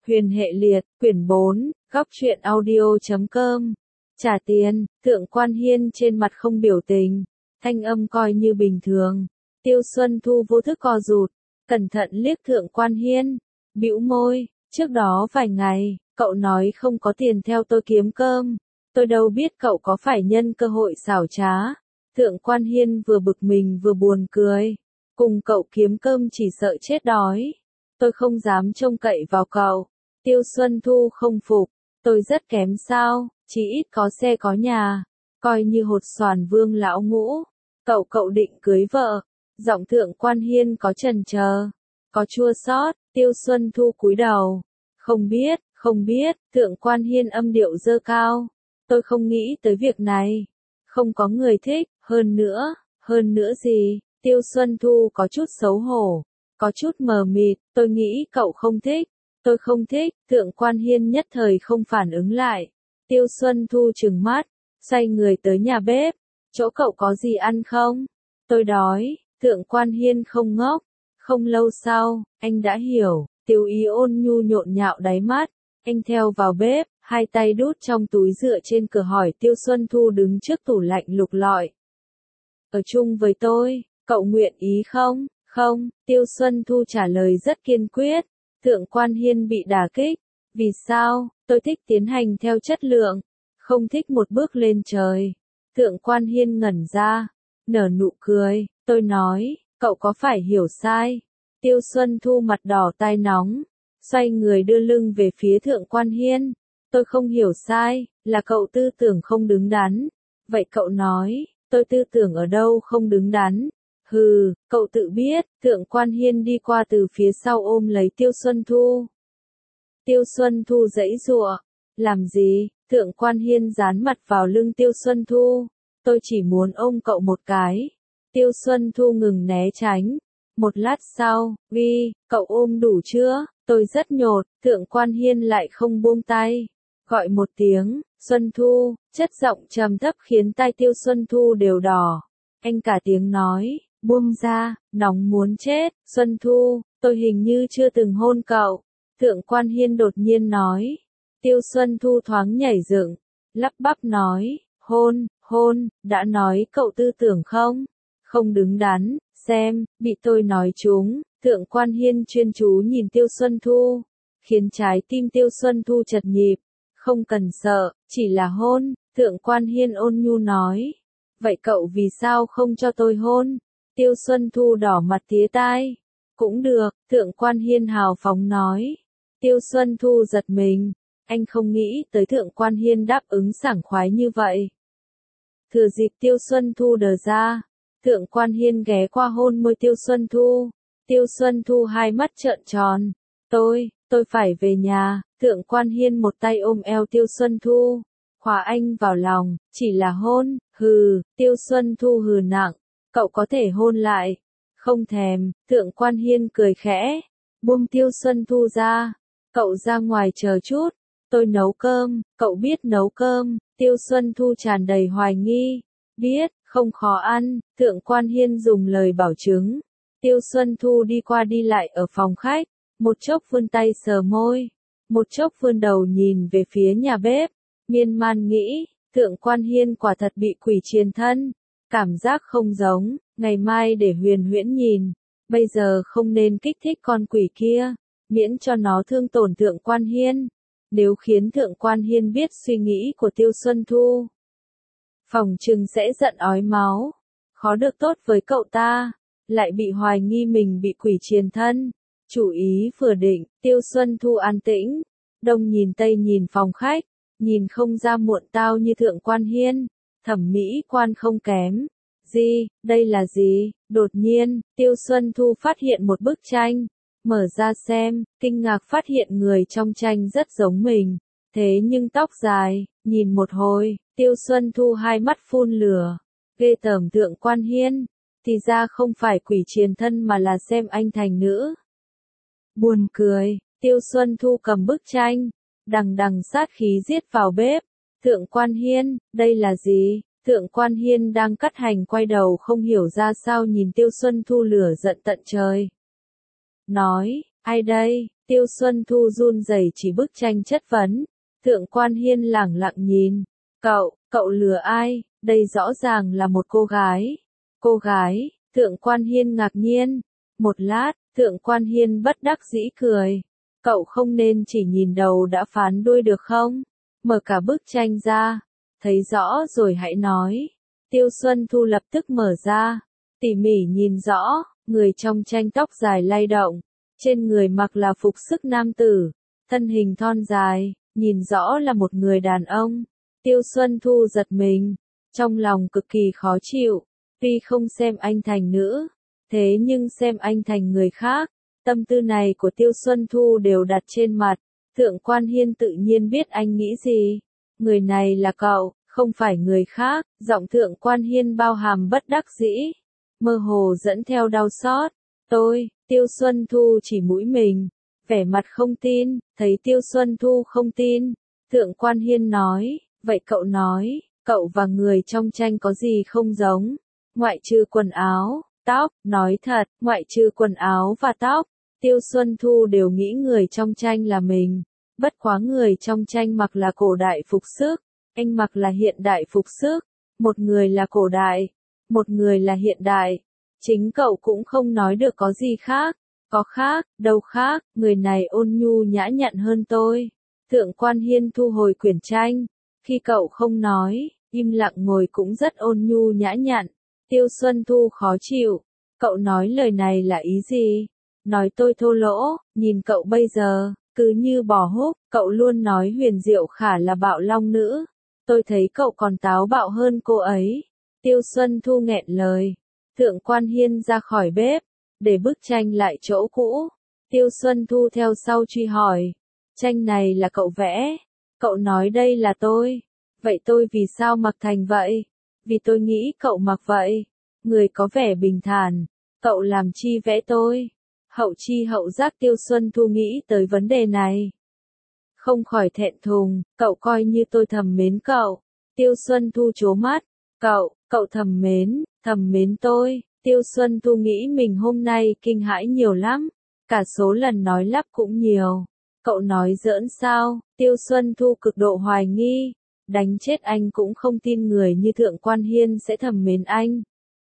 Huyền hệ liệt, quyển 4, góc truyện audio.com. Trả tiền, Thượng Quan Hiên trên mặt không biểu tình, thanh âm coi như bình thường. Tiêu Xuân Thu vô thức co rụt, cẩn thận liếc Thượng Quan Hiên, bĩu môi, trước đó vài ngày, cậu nói không có tiền theo tôi kiếm cơm, tôi đâu biết cậu có phải nhân cơ hội xảo trá. Thượng Quan Hiên vừa bực mình vừa buồn cười, cùng cậu kiếm cơm chỉ sợ chết đói, tôi không dám trông cậy vào cậu. Tiêu Xuân Thu không phục, tôi rất kém sao, chỉ ít có xe có nhà, coi như hột xoàn vương lão ngũ, cậu định cưới vợ. Giọng Thượng Quan Hiên có chần chờ, có chua xót. Tiêu Xuân Thu cúi đầu, không biết, Thượng Quan Hiên âm điệu dơ cao, tôi không nghĩ tới việc này, không có người thích, hơn nữa gì, Tiêu Xuân Thu có chút xấu hổ, có chút mờ mịt, tôi nghĩ cậu không thích. Tôi không thích, Thượng Quan Hiên nhất thời không phản ứng lại. Tiêu Xuân Thu trừng mắt, xoay người tới nhà bếp, chỗ cậu có gì ăn không? Tôi đói. Thượng Quan Hiên không ngốc. Không lâu sau, anh đã hiểu, Tiêu Ý ôn nhu nhộn nhạo đáy mắt, anh theo vào bếp, hai tay đút trong túi dựa trên cửa hỏi Tiêu Xuân Thu đứng trước tủ lạnh lục lọi. Ở chung với tôi, cậu nguyện ý không? Không, Tiêu Xuân Thu trả lời rất kiên quyết. Thượng Quan Hiên bị đả kích. Vì sao? Tôi thích tiến hành theo chất lượng, không thích một bước lên trời. Thượng Quan Hiên ngẩn ra, nở nụ cười, tôi nói, cậu có phải hiểu sai? Tiêu Xuân Thu mặt đỏ tai nóng, xoay người đưa lưng về phía Thượng Quan Hiên. Tôi không hiểu sai, là cậu tư tưởng không đứng đắn. Vậy cậu nói, tôi tư tưởng ở đâu không đứng đắn? Hừ, cậu tự biết. Thượng Quan Hiên đi qua từ phía sau ôm lấy Tiêu Xuân Thu. Tiêu Xuân Thu giãy giụa. Làm gì? Thượng Quan Hiên dán mặt vào lưng Tiêu Xuân Thu. Tôi chỉ muốn ôm cậu một cái. Tiêu Xuân Thu ngừng né tránh. Một lát sau, cậu ôm đủ chưa? Tôi rất nhột. Thượng Quan Hiên lại không buông tay. Gọi một tiếng, Xuân Thu, chất giọng trầm thấp khiến tai Tiêu Xuân Thu đều đỏ. Anh cả tiếng nói, buông ra, nóng muốn chết. Xuân Thu, tôi hình như chưa từng hôn cậu. Thượng Quan Hiên đột nhiên nói. Tiêu Xuân Thu thoáng nhảy dựng, lắp bắp nói, hôn, đã nói cậu tư tưởng không đứng đắn, xem, bị tôi nói trúng. Thượng Quan Hiên chuyên chú nhìn Tiêu Xuân Thu, khiến trái tim Tiêu Xuân Thu chật nhịp. Không cần sợ, chỉ là hôn. Thượng Quan Hiên ôn nhu nói. Vậy cậu vì sao không cho tôi hôn? Tiêu Xuân Thu đỏ mặt tía tai. Cũng được, Thượng Quan Hiên hào phóng nói. Tiêu Xuân Thu giật mình, anh không nghĩ tới Thượng Quan Hiên đáp ứng sảng khoái như vậy. Thừa dịp Tiêu Xuân Thu đờ ra, Thượng Quan Hiên ghé qua hôn môi Tiêu Xuân Thu. Tiêu Xuân Thu hai mắt trợn tròn. Tôi phải về nhà. Thượng Quan Hiên một tay ôm eo Tiêu Xuân Thu, khóa anh vào lòng, chỉ là hôn. Hừ. Tiêu Xuân Thu hừ nặng, cậu có thể hôn lại. Không thèm. Thượng Quan Hiên cười khẽ, buông Tiêu Xuân Thu ra. Cậu ra ngoài chờ chút, tôi nấu cơm. Cậu biết nấu cơm? Tiêu Xuân Thu tràn đầy hoài nghi. Biết, không khó ăn. Thượng Quan Hiên dùng lời bảo chứng. Tiêu Xuân Thu đi qua đi lại ở phòng khách, một chốc vươn tay sờ môi, một chốc vươn đầu nhìn về phía nhà bếp, miên man nghĩ, Thượng Quan Hiên quả thật bị quỷ triền thân, cảm giác không giống, ngày mai để Huyền Huyễn nhìn, bây giờ không nên kích thích con quỷ kia, miễn cho nó thương tổn Thượng Quan Hiên, nếu khiến Thượng Quan Hiên biết suy nghĩ của Tiêu Xuân Thu, phỏng chừng sẽ giận ói máu, khó được tốt với cậu ta, lại bị hoài nghi mình bị quỷ triền thân. Chủ ý vừa định, Tiêu Xuân Thu an tĩnh, đông nhìn tây nhìn phòng khách, nhìn không ra muộn tao như Thượng Quan Hiên, thẩm mỹ quan không kém. Đây là gì? Đột nhiên, Tiêu Xuân Thu phát hiện một bức tranh, mở ra xem, kinh ngạc phát hiện người trong tranh rất giống mình, thế nhưng tóc dài, nhìn một hồi, Tiêu Xuân Thu hai mắt phun lửa, ghê tởm Thượng Quan Hiên, thì ra không phải quỷ triền thân mà là xem anh thành nữ. Buồn cười, Tiêu Xuân Thu cầm bức tranh, đằng sát khí giết vào bếp. Thượng Quan Hiên, đây là gì? Thượng Quan Hiên đang cắt hành quay đầu không hiểu ra sao nhìn Tiêu Xuân Thu lửa giận tận trời. Nói, ai đây? Tiêu Xuân Thu run rẩy chỉ bức tranh chất vấn. Thượng Quan Hiên lẳng lặng nhìn. Cậu lừa ai, đây rõ ràng là một cô gái. Cô gái, Thượng Quan Hiên ngạc nhiên. Một lát, Thượng Quan Hiên bất đắc dĩ cười. Cậu không nên chỉ nhìn đầu đã phán đuôi được không? Mở cả bức tranh ra. Thấy rõ rồi hãy nói. Tiêu Xuân Thu lập tức mở ra. Tỉ mỉ nhìn rõ, người trong tranh tóc dài lay động. Trên người mặc là phục sức nam tử. Thân hình thon dài, nhìn rõ là một người đàn ông. Tiêu Xuân Thu giật mình. Trong lòng cực kỳ khó chịu. Tuy không xem anh thành nữ. Thế nhưng xem anh thành người khác. Tâm tư này của Tiêu Xuân Thu đều đặt trên mặt. Thượng Quan Hiên tự nhiên biết anh nghĩ gì. Người này là cậu, không phải người khác. Giọng Thượng Quan Hiên bao hàm bất đắc dĩ. Mơ hồ dẫn theo đau xót. Tiêu Xuân Thu chỉ mũi mình. Vẻ mặt không tin, thấy Tiêu Xuân Thu không tin. Thượng Quan Hiên nói, vậy cậu nói, cậu và người trong tranh có gì không giống? Ngoại trừ quần áo, tóc, nói thật, ngoại trừ quần áo và tóc. Tiêu Xuân Thu đều nghĩ người trong tranh là mình. Bất quá người trong tranh mặc là cổ đại phục sức, anh mặc là hiện đại phục sức. Một người là cổ đại, một người là hiện đại. Chính cậu cũng không nói được có gì khác. Có khác, đâu khác, người này ôn nhu nhã nhặn hơn tôi. Thượng Quan Hiên thu hồi quyển tranh. Khi cậu không nói, im lặng ngồi cũng rất ôn nhu nhã nhặn. Tiêu Xuân Thu khó chịu. Cậu nói lời này là ý gì? Nói tôi thô lỗ, nhìn cậu bây giờ, cứ như bò húc, cậu luôn nói Huyền Diệu Khả là bạo long nữ. Tôi thấy cậu còn táo bạo hơn cô ấy. Tiêu Xuân Thu nghẹn lời. Thượng Quan Hiên ra khỏi bếp, để bức tranh lại chỗ cũ. Tiêu Xuân Thu theo sau truy hỏi. Tranh này là cậu vẽ. Cậu nói đây là tôi. Vậy tôi vì sao mặc thành vậy? Vì tôi nghĩ cậu mặc vậy. Người có vẻ bình thản. Cậu làm chi vẽ tôi? Hậu chi hậu giác Tiêu Xuân Thu nghĩ tới vấn đề này. Không khỏi thẹn thùng, cậu coi như tôi thầm mến cậu. Tiêu Xuân Thu trố mắt. Cậu thầm mến tôi. Tiêu Xuân Thu nghĩ mình hôm nay kinh hãi nhiều lắm. Cả số lần nói lắp cũng nhiều. Cậu nói giỡn sao? Tiêu Xuân Thu cực độ hoài nghi. Đánh chết anh cũng không tin người như Thượng Quan Hiên sẽ thầm mến anh.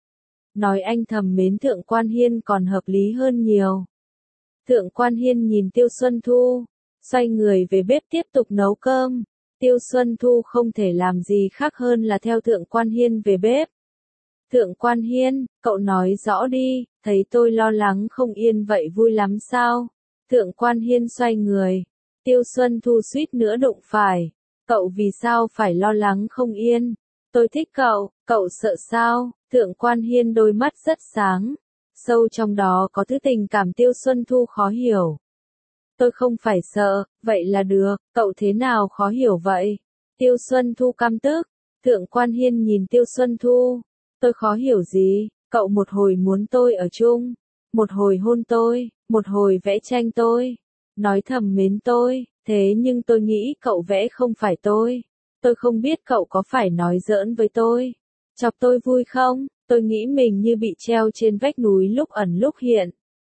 Nói anh thầm mến Thượng Quan Hiên còn hợp lý hơn nhiều. Thượng Quan Hiên nhìn Tiêu Xuân Thu, xoay người về bếp tiếp tục nấu cơm. Tiêu Xuân Thu không thể làm gì khác hơn là theo Thượng Quan Hiên về bếp. Thượng Quan Hiên, cậu nói rõ đi, thấy tôi lo lắng không yên vậy vui lắm sao? Thượng Quan Hiên xoay người. Tiêu Xuân Thu suýt nữa đụng phải. Cậu vì sao phải lo lắng không yên? Tôi thích cậu sợ sao? Thượng Quan Hiên đôi mắt rất sáng. Sâu trong đó có thứ tình cảm Tiêu Xuân Thu khó hiểu. Tôi không phải sợ, vậy là được, cậu thế nào khó hiểu vậy? Tiêu Xuân Thu căm tức. Thượng Quan Hiên nhìn Tiêu Xuân Thu. Tôi khó hiểu gì? Cậu một hồi muốn tôi ở chung, một hồi hôn tôi, một hồi vẽ tranh tôi, nói thầm mến tôi, thế nhưng tôi nghĩ cậu vẽ không phải tôi. Tôi không biết cậu có phải nói giỡn với tôi, chọc tôi vui không? Tôi nghĩ mình như bị treo trên vách núi lúc ẩn lúc hiện.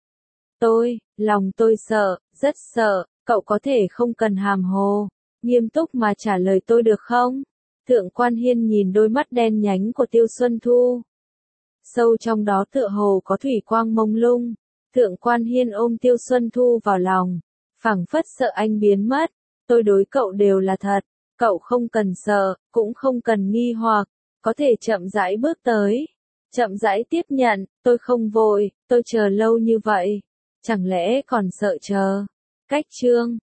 Lòng tôi sợ, rất sợ, cậu có thể không cần hàm hồ, nghiêm túc mà trả lời tôi được không? Thượng Quan Hiên nhìn đôi mắt đen nhánh của Tiêu Xuân Thu. Sâu trong đó tựa hồ có thủy quang mông lung. Thượng Quan Hiên ôm Tiêu Xuân Thu vào lòng, phảng phất sợ anh biến mất. Tôi đối cậu đều là thật, cậu không cần sợ, cũng không cần nghi hoặc, có thể chậm rãi bước tới, chậm rãi tiếp nhận, tôi không vội, tôi chờ lâu như vậy, chẳng lẽ còn sợ chờ. Cách chương